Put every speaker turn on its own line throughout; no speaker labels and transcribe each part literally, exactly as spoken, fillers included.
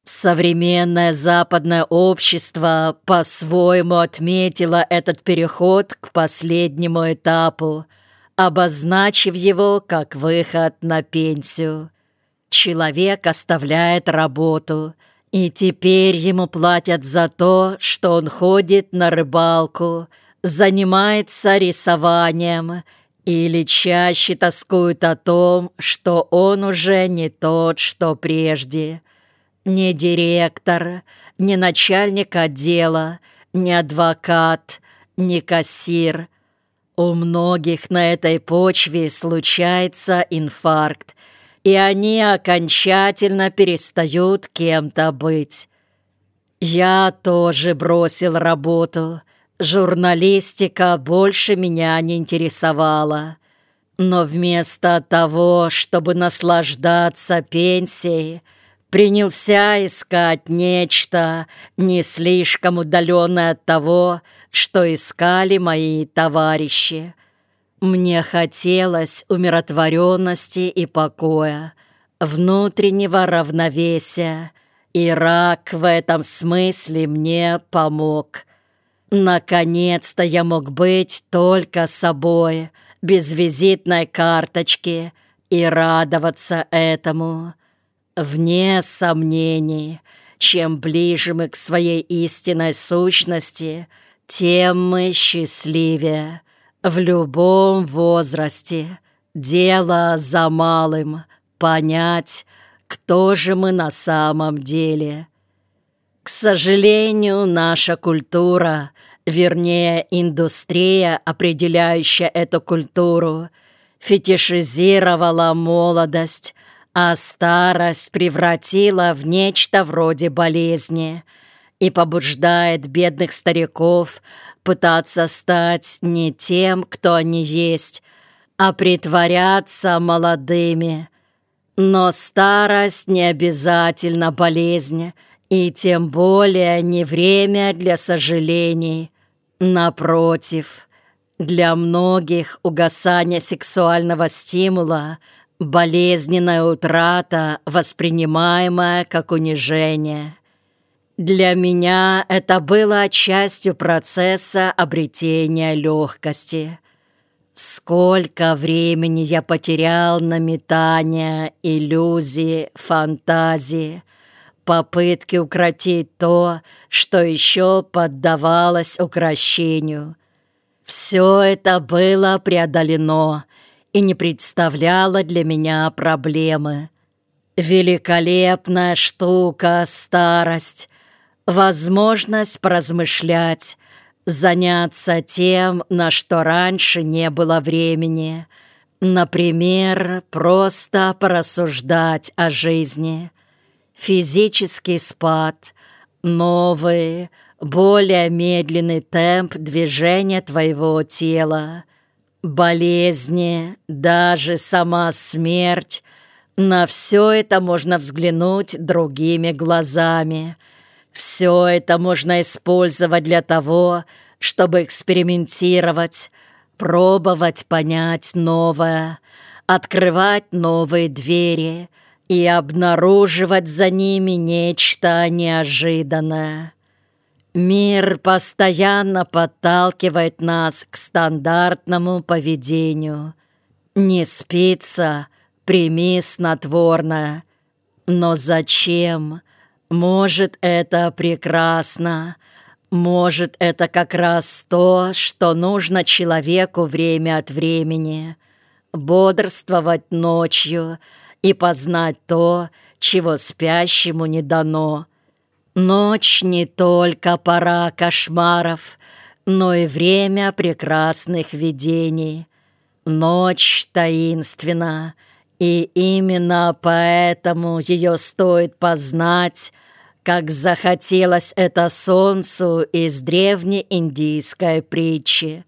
Современное западное общество по-своему отметило этот переход к последнему этапу, обозначив его как выход на пенсию. Человек оставляет работу, и теперь ему платят за то, что он ходит на рыбалку, занимается рисованием или чаще тоскует о том, что он уже не тот, что прежде. Не директор, не начальник отдела, не адвокат, не кассир. У многих на этой почве случается инфаркт, и они окончательно перестают кем-то быть. Я тоже бросил работу. Журналистика больше меня не интересовала. Но вместо того, чтобы наслаждаться пенсией, принялся искать нечто не слишком удаленное от того, что искали мои товарищи. Мне хотелось умиротворенности и покоя, внутреннего равновесия, и рак в этом смысле мне помог. Наконец-то я мог быть только собой, без визитной карточки, и радоваться этому. Вне сомнений, чем ближе мы к своей истинной сущности, тем мы счастливее. В любом возрасте дело за малым — понять, кто же мы на самом деле. К сожалению, наша культура, вернее, индустрия, определяющая эту культуру, фетишизировала молодость, а старость превратила в нечто вроде болезни и побуждает бедных стариков пытаться стать не тем, кто они есть, а притворяться молодыми. Но старость не обязательно болезнь, и тем более не время для сожалений. Напротив, для многих угасание сексуального стимула – болезненная утрата, воспринимаемая как унижение. Для меня это было частью процесса обретения легкости. Сколько времени я потерял на метание, иллюзии, фантазии, попытки укротить то, что еще поддавалось укрощению. Все это было преодолено и не представляло для меня проблемы. Великолепная штука — старость, возможность поразмышлять, заняться тем, на что раньше не было времени. Например, просто порассуждать о жизни. Физический спад, новый, более медленный темп движения твоего тела, болезни, даже сама смерть. На все это можно взглянуть другими глазами. Все это можно использовать для того, чтобы экспериментировать, пробовать понять новое, открывать новые двери и обнаруживать за ними нечто неожиданное. Мир постоянно подталкивает нас к стандартному поведению. Не спится, прими снотворное. Но зачем? Может, это прекрасно. Может, это как раз то, что нужно человеку время от времени. Бодрствовать ночью и познать то, чего спящему не дано. Ночь не только пора кошмаров, но и время прекрасных видений. Ночь таинственна, и именно поэтому ее стоит познать, как захотелось это солнцу из древнеиндийской притчи.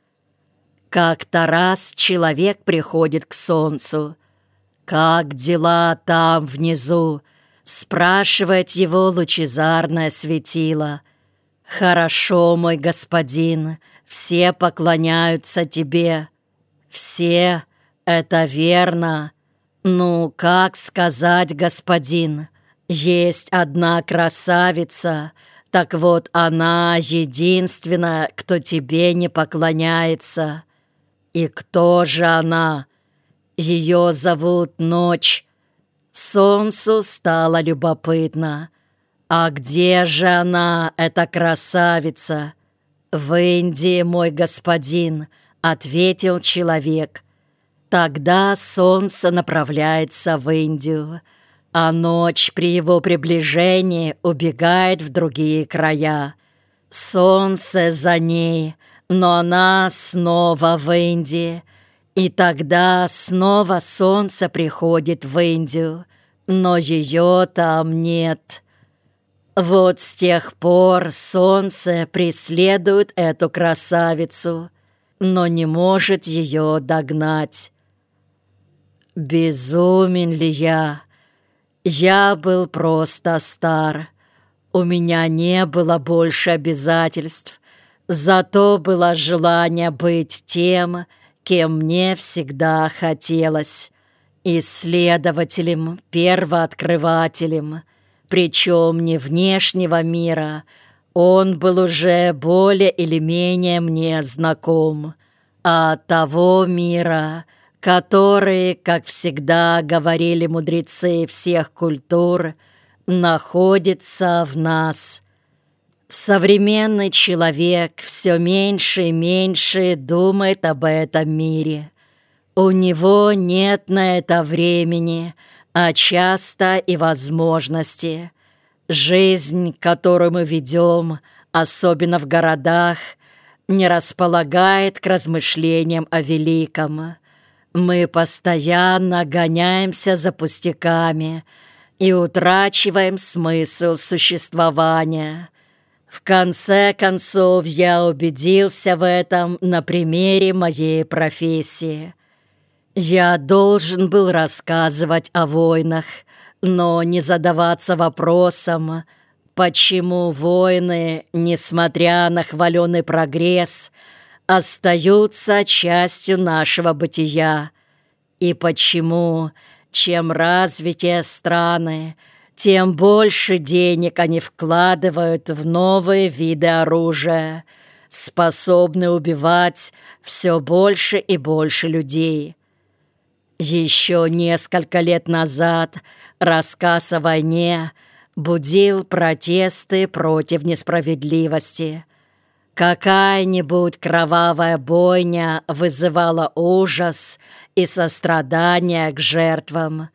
Как-то раз человек приходит к солнцу. «Как дела там внизу?» — спрашивает его лучезарное светило. «Хорошо, мой господин, все поклоняются тебе». «Все? Это верно. Ну, как сказать, господин? Есть одна красавица, так вот она единственная, кто тебе не поклоняется. И кто же она? Ее зовут Ночь. Солнцу стало любопытно. А где же она, эта красавица? В Индии, мой господин, ответил человек. Тогда солнце направляется в Индию, а ночь при его приближении убегает в другие края. Солнце за ней, но она снова в Индии, и тогда снова солнце приходит в Индию, но ее там нет. Вот с тех пор солнце преследует эту красавицу, но не может ее догнать. Безумен ли я? Я был просто стар. У меня не было больше обязательств, зато было желание быть тем, кем мне всегда хотелось, исследователем, первооткрывателем, причем не внешнего мира, он был уже более или менее мне знаком, а того мира, который, как всегда говорили мудрецы всех культур, находится в нас. Современный человек все меньше и меньше думает об этом мире. У него нет на это времени, а часто и возможности. Жизнь, которую мы ведем, особенно в городах, не располагает к размышлениям о великом. Мы постоянно гоняемся за пустяками и утрачиваем смысл существования. В конце концов, я убедился в этом на примере моей профессии. Я должен был рассказывать о войнах, но не задаваться вопросом, почему войны, несмотря на хваленый прогресс, остаются частью нашего бытия, и почему, чем развитее страны, тем больше денег они вкладывают в новые виды оружия, способные убивать все больше и больше людей. Еще несколько лет назад рассказ о войне будил протесты против несправедливости. Какая-нибудь кровавая бойня вызывала ужас и сострадание к жертвам.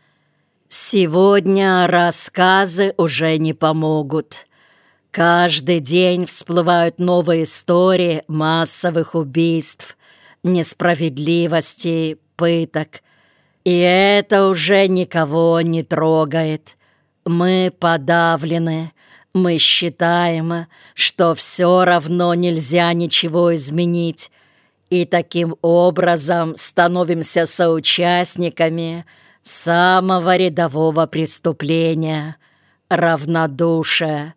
Сегодня рассказы уже не помогут. Каждый день всплывают новые истории массовых убийств, несправедливости, пыток. И это уже никого не трогает. Мы подавлены. Мы считаем, что все равно нельзя ничего изменить, и таким образом становимся соучастниками самого рядового преступления — равнодушия.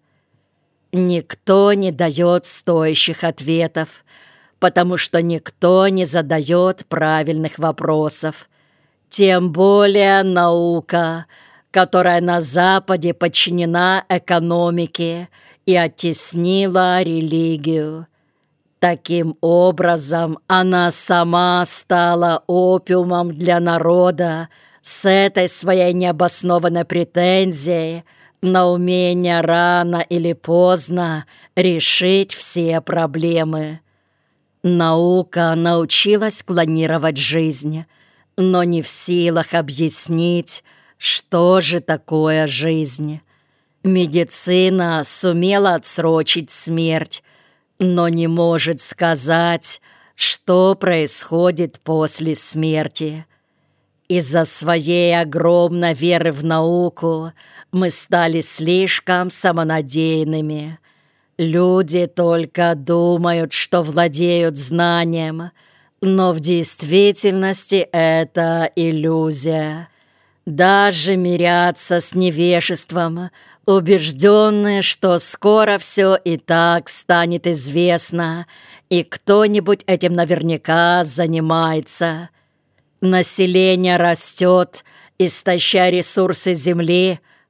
Никто не дает стоящих ответов, потому что никто не задает правильных вопросов. Тем более наука, которая на Западе подчинена экономике и оттеснила религию. Таким образом, она сама стала опиумом для народа с этой своей необоснованной претензией на умение рано или поздно решить все проблемы. Наука научилась клонировать жизнь, но не в силах объяснить, что же такое жизнь. Медицина сумела отсрочить смерть, но не может сказать, что происходит после смерти. Из-за своей огромной веры в науку мы стали слишком самонадеянными. Люди только думают, что владеют знанием, но в действительности это иллюзия. Даже мирятся с невежеством, убежденные, что скоро все и так станет известно, и кто-нибудь этим наверняка занимается. Население растет, истощая ресурсы земли,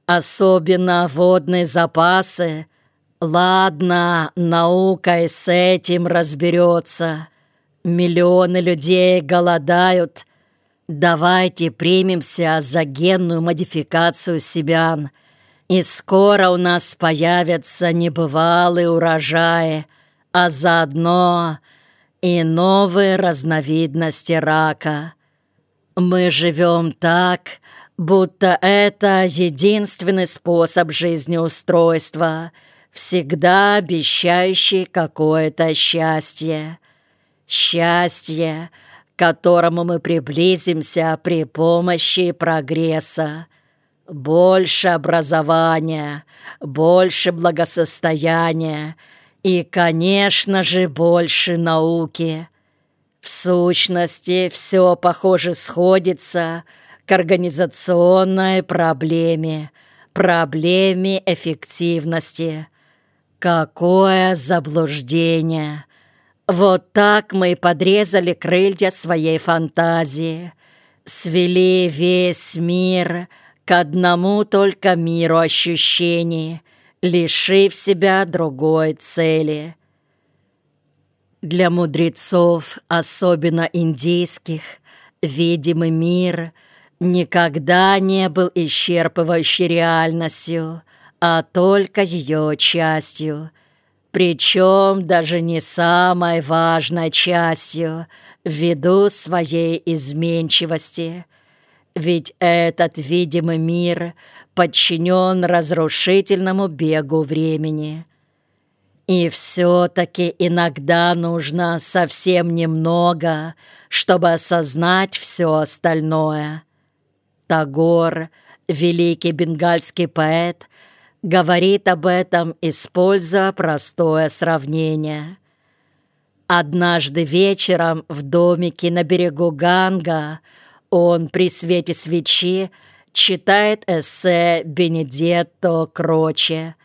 особенно водные запасы. Ладно, наука и с этим разберется. Миллионы людей голодают. Давайте примемся за генную модификацию семян, и скоро у нас появятся небывалые урожаи, а заодно и новые разновидности рака. Мы живем так, будто это единственный способ жизнеустройства, всегда обещающий какое-то счастье. Счастье, к которому мы приблизимся при помощи прогресса. Больше образования, больше благосостояния и, конечно же, больше науки. В сущности, все, похоже, сходится к организационной проблеме, проблеме эффективности. Какое заблуждение! Вот так мы подрезали крылья своей фантазии, свели весь мир к одному только миру ощущений, лишив себя другой цели. Для мудрецов, особенно индийских, видимый мир никогда не был исчерпывающей реальностью, а только ее частью, причем даже не самой важной частью ввиду своей изменчивости. Ведь этот видимый мир подчинен разрушительному бегу времени. И все-таки иногда нужно совсем немного, чтобы осознать все остальное. Тагор, великий бенгальский поэт, говорит об этом, используя простое сравнение. Однажды вечером в домике на берегу Ганга он при свете свечи читает эссе Бенедетто Кроче.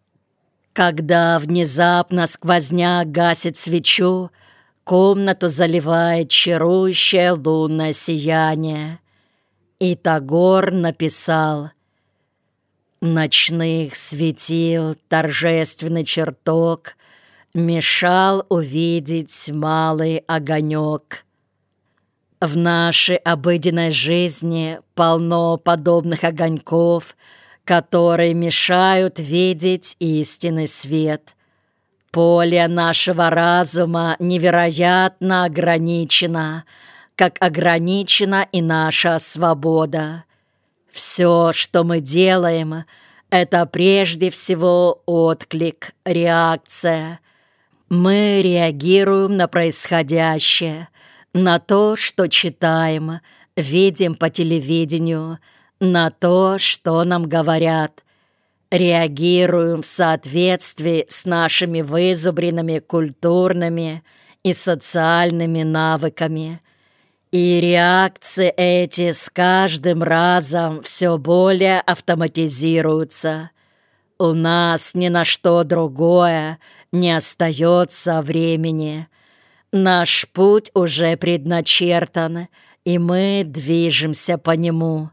Когда внезапно сквозняк гасит свечу, комнату заливает чарующее лунное сияние. И Тагор написал: «Ночных светил торжественный чертог мешал увидеть малый огонек». В нашей обыденной жизни полно подобных огоньков, которые мешают видеть истинный свет. Поле нашего разума невероятно ограничено, как ограничена и наша свобода. Все, что мы делаем, это прежде всего отклик, реакция. Мы реагируем на происходящее, на то, что читаем, видим по телевидению, на то, что нам говорят. Реагируем в соответствии с нашими вызубренными культурными и социальными навыками. И реакции эти с каждым разом все более автоматизируются. У нас ни на что другое не остается времени. Наш путь уже предначертан, и мы движемся по нему.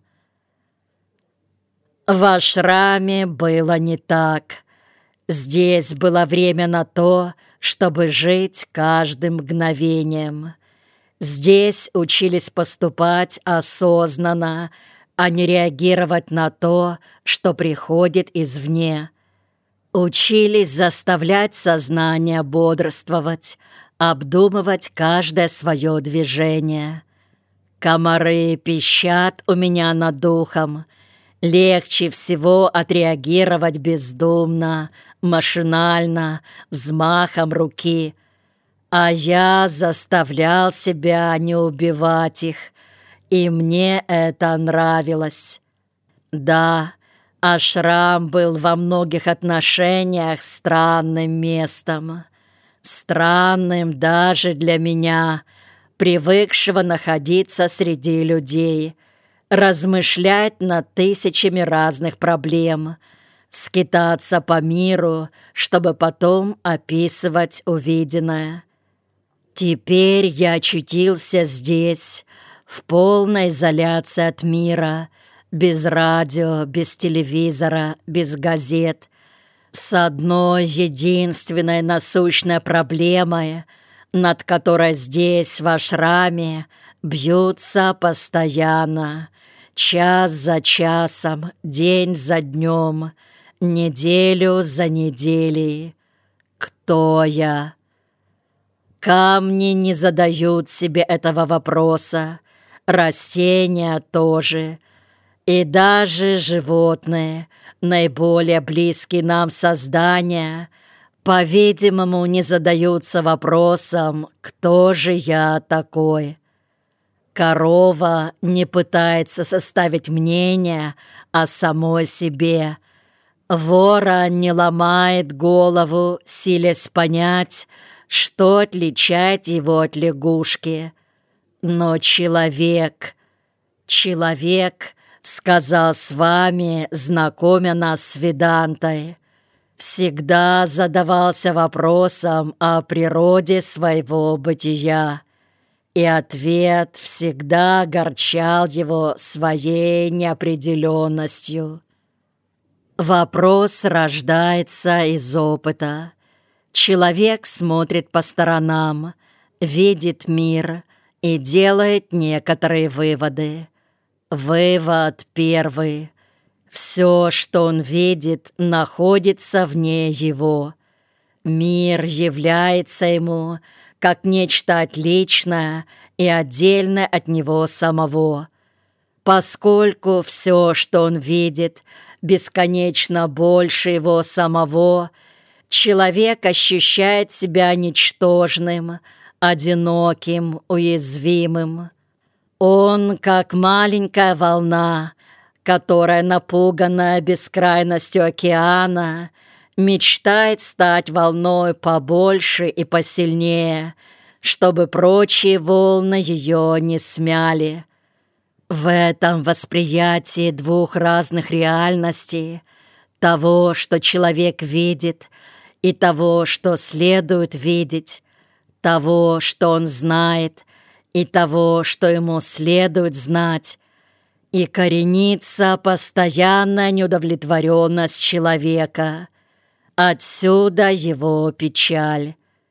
В ашраме было не так. Здесь было время на то, чтобы жить каждым мгновением. Здесь учились поступать осознанно, а не реагировать на то, что приходит извне. Учились заставлять сознание бодрствовать, обдумывать каждое свое движение. Комары пищат у меня над духом. Легче всего отреагировать бездумно, машинально, взмахом руки. А я заставлял себя не убивать их, и мне это нравилось. Да, ашрам был во многих отношениях странным местом. Странным даже для меня, привыкшего находиться среди людей, размышлять над тысячами разных проблем, скитаться по миру, чтобы потом описывать увиденное. Теперь я очутился здесь, в полной изоляции от мира, без радио, без телевизора, без газет, с одной единственной насущной проблемой, над которой здесь, в ашраме, бьются постоянно, час за часом, день за днем, неделю за неделей. Кто я? Камни не задают себе этого вопроса, растения тоже, и даже животные, наиболее близкие нам создания, по-видимому, не задаются вопросом, кто же я такой. Корова не пытается составить мнение о самой себе. Ворон не ломает голову, силясь понять, что отличает его от лягушки. Но человек, человек, сказал с вами, знакомя нас с Ведантой, всегда задавался вопросом о природе своего бытия, и ответ всегда огорчал его своей неопределенностью. Вопрос рождается из опыта. Человек смотрит по сторонам, видит мир и делает некоторые выводы. Вывод первый. Все, что он видит, находится вне его. Мир является ему как нечто отличное и отдельное от него самого. Поскольку все, что он видит, бесконечно больше его самого, человек ощущает себя ничтожным, одиноким, уязвимым. Он, как маленькая волна, которая, напуганная бескрайностью океана, мечтает стать волной побольше и посильнее, чтобы прочие волны ее не смяли. В этом восприятии двух разных реальностей, того, что человек видит, и того, что следует видеть, того, что он знает, и того, что ему следует знать, и коренится постоянная неудовлетворенность человека. Отсюда его печаль.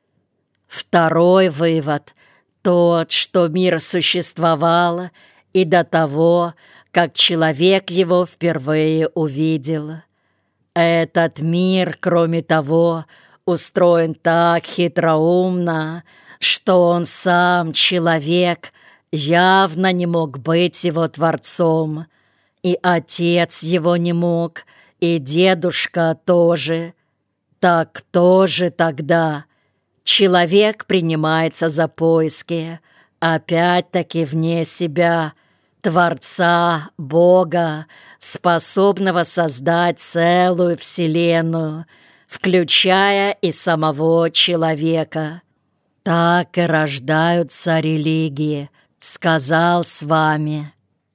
Второй вывод – тот, что мир существовал и до того, как человек его впервые увидел. Этот мир, кроме того, устроен так хитроумно, что он сам, человек, явно не мог быть его творцом, и отец его не мог, и дедушка тоже. Так кто же тогда? Человек принимается за поиски, опять-таки вне себя, Творца, Бога, способного создать целую вселенную, включая и самого человека. Так и рождаются религии, сказал с вами.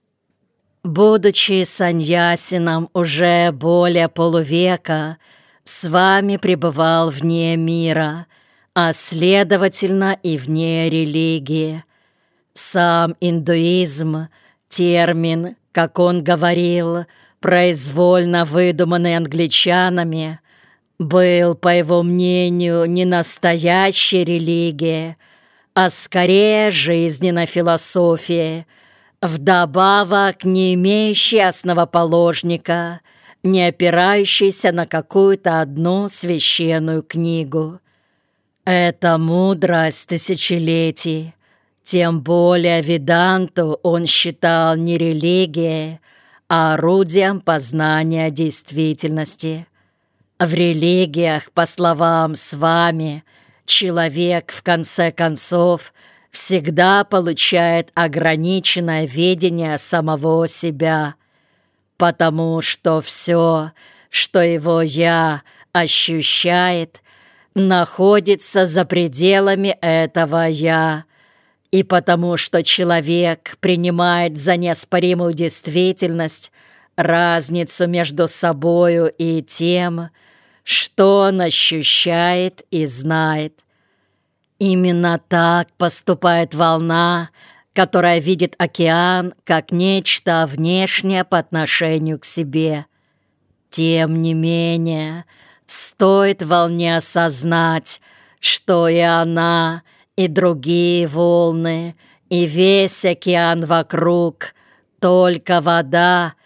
Будучи саньясином уже более полувека, с вами пребывал вне мира, а следовательно и вне религии. Сам индуизм, термин, как он говорил, произвольно выдуманный англичанами, был, по его мнению, не настоящей религией, а скорее жизненной философией, вдобавок не имеющей основоположника, не опирающейся на какую-то одну священную книгу. Это мудрость тысячелетий. Тем более Веданту он считал не религией, а орудием познания действительности. В религиях, по словам с вами, человек, в конце концов, всегда получает ограниченное видение самого себя, потому что все, что его «я» ощущает, находится за пределами этого «я», и потому что человек принимает за неоспоримую действительность разницу между собою и тем, что он ощущает и знает. Именно так поступает волна, которая видит океан как нечто внешнее по отношению к себе. Тем не менее, стоит волне осознать, что и она, и другие волны, и весь океан вокруг — только вода,